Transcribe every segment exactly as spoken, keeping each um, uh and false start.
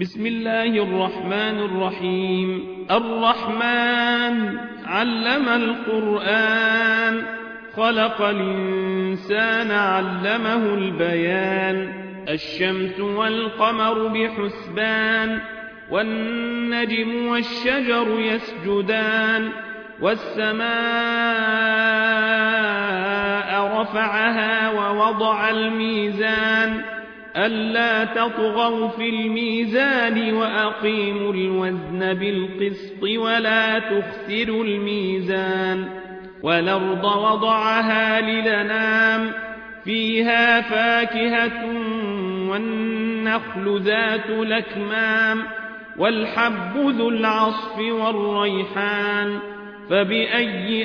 بسم الله الرحمن الرحيم. الرحمن علم القرآن، خلق الإنسان علمه البيان. الشمس والقمر بحسبان، والنجم والشجر يسجدان. والسماء رفعها ووضع الميزان، ألا تطغوا في الميزان وأقيموا الوزن بالقسط ولا تخسروا الميزان. والأرض وضعها للأنام، فيها فاكهة والنخل ذات الأكمام، والحب ذو العصف والريحان. فبأي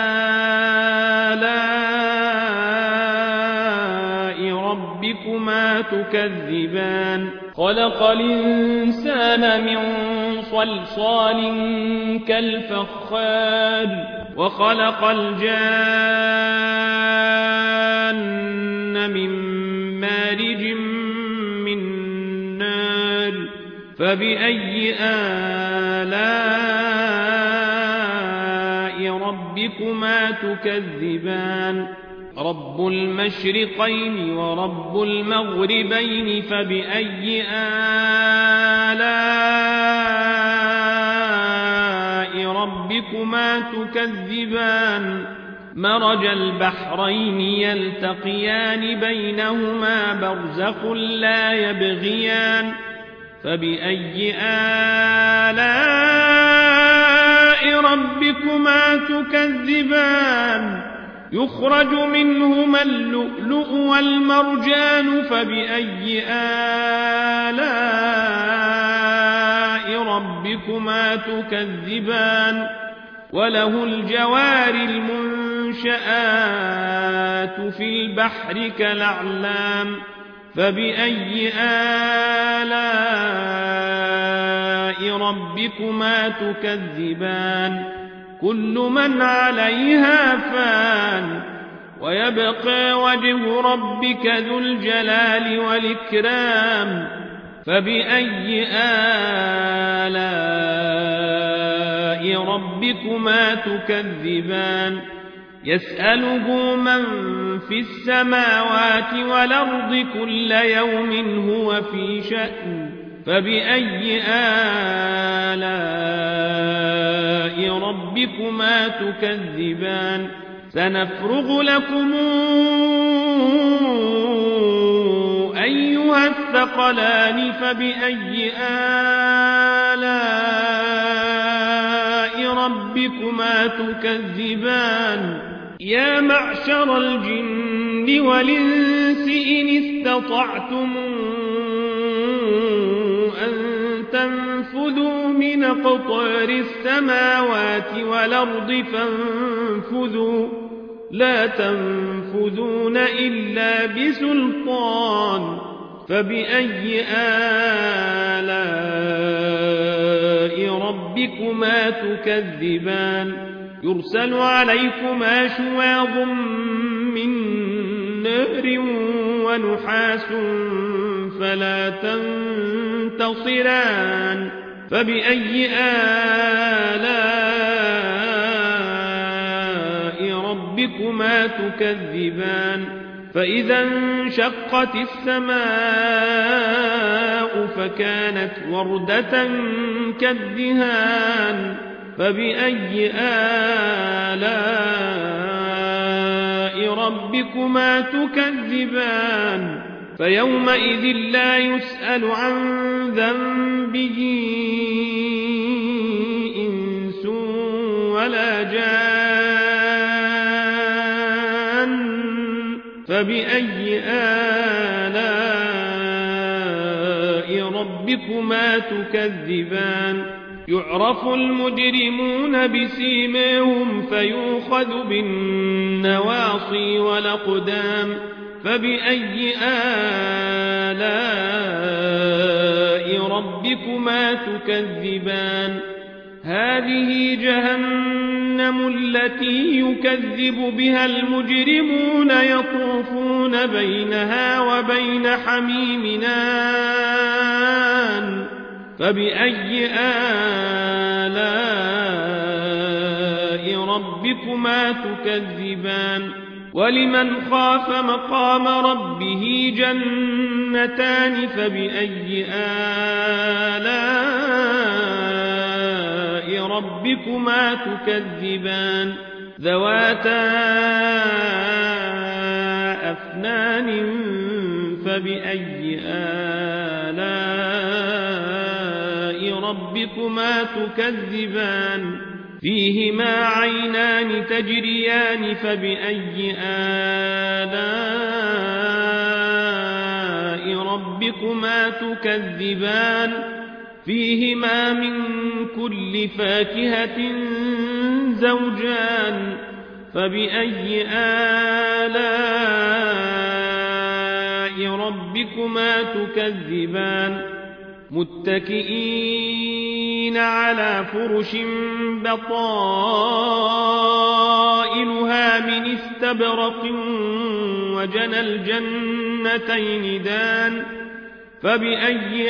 آلاء ربكما تكذبان؟ خلق الإنسان من صلصال كالفخار، وخلق الجان من مارج من نار. فبأي آلاء ربكما تكذبان؟ رب المشرقين ورب المغربين، فبأي آلاء ربكما تكذبان؟ مرج البحرين يلتقيان، بينهما برزخ لا يبغيان. فبأي آلاء ربكما تكذبان؟ يخرج منهما اللؤلؤ والمرجان. فبأي آلاء ربكما تكذبان؟ وله الجوار المنشآت في البحر كالأعلام. فبأي آلاء ربكما تكذبان؟ كل من عليها فان، ويبقى وجه ربك ذو الجلال والإكرام. فبأي آلاء ربكما تكذبان؟ يسأله من في السماوات والأرض كل يوم هو في شأن. فبأي آلاء ربكما تكذبان؟ سنفرغ لكم أيها الثقلان. فبأي آلاء ربكما تكذبان؟ يا معشر الجن والإنس إن استطعتم أن تنفذوا من أقطار السماوات والأرض فانفذوا، لا تنفذون إلا بسلطان. فبأي آلاء ربكما تكذبان؟ يرسل عليكما شواظ من نار ونحاس فلا تنتصران. فبأي آلاء ربكما تكذبان؟ فإذا انشقت السماء فكانت وردة كالدهان. فبأي آلاء ربكما تكذبان؟ فيومئذ لا يسأل عن ذنبه إنس ولا جان. فبأي آلاء ربكما تكذبان؟ يعرف المجرمون بسيماهم فيؤخذ بالنواصي والأقدام. فبأي آلاء ربكما تكذبان؟ هذه جهنم التي يكذب بها المجرمون يطوفون بينها وبين حميم آن فبأي آلاء ربكما تكذبان ولمن خاف مقام ربه جنتان فبأي آلاء ربكما تكذبان ذواتا أفنان فبأي آلاء ربكما تكذبان فيهما عينان تجريان فبأي آلاء ربكما تكذبان فيهما من كل فاكهة زوجان فبأي آلاء ربكما تكذبان متكئين على فرش بطائنها من استبرق وجنى الجنتين دان فبأي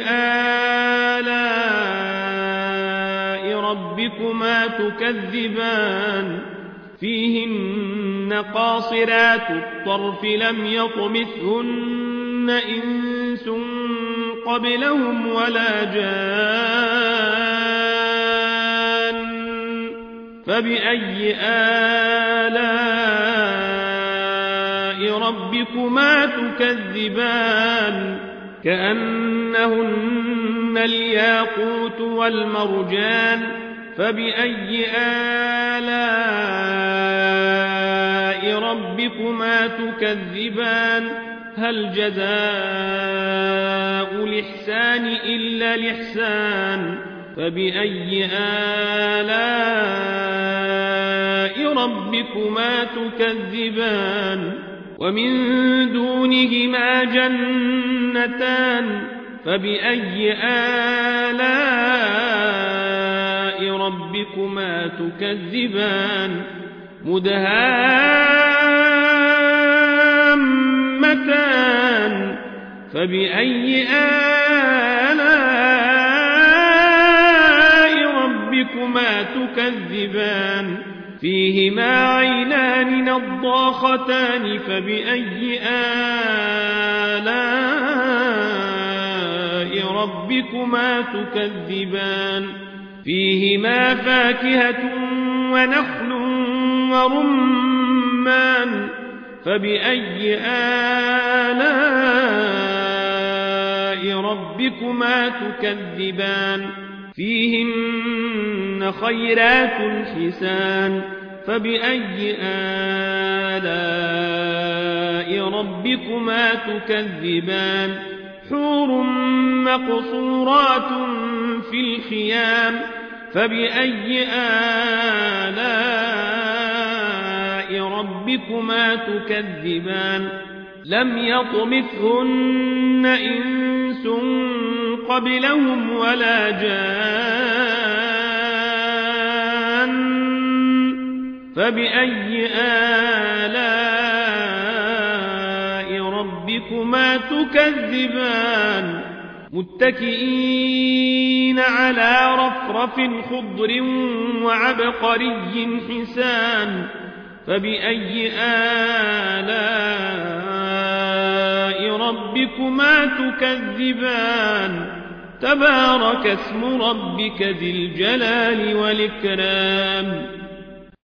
آلاء ربكما تكذبان فيهن قاصرات الطرف لم يطمثهن إنس قبلهم ولا جان فبأي آلاء ربكما تكذبان كأنهن الياقوت والمرجان فبأي آلاء ربكما تكذبان هل جزاء الإحسان إلا الإحسان فبأي آلاء ربكما تكذبان ومن دونهما جنتان فبأي آلاء ربكما تكذبان مدهامتان فبأي آلاء ربكما تكذبان فيهما عينان نضاختان فبأي آلاء ربكما تكذبان فيهما فاكهة ونخل ورمان فبأي آلاء ربكما تكذبان فيهن خيرات حسان فبأي آلاء ربكما تكذبان حور مقصورات في الخيام فبأي آلاء ربكما تكذبان لم يطمثهن إنس قبلهم ولا جان فبأي آلاء ربكما تكذبان متكئين على رفرف خضر وعبقري حسان فبأي آلاء ربكما تكذبان تبارك اسم ربك ذي الجلال والإكرام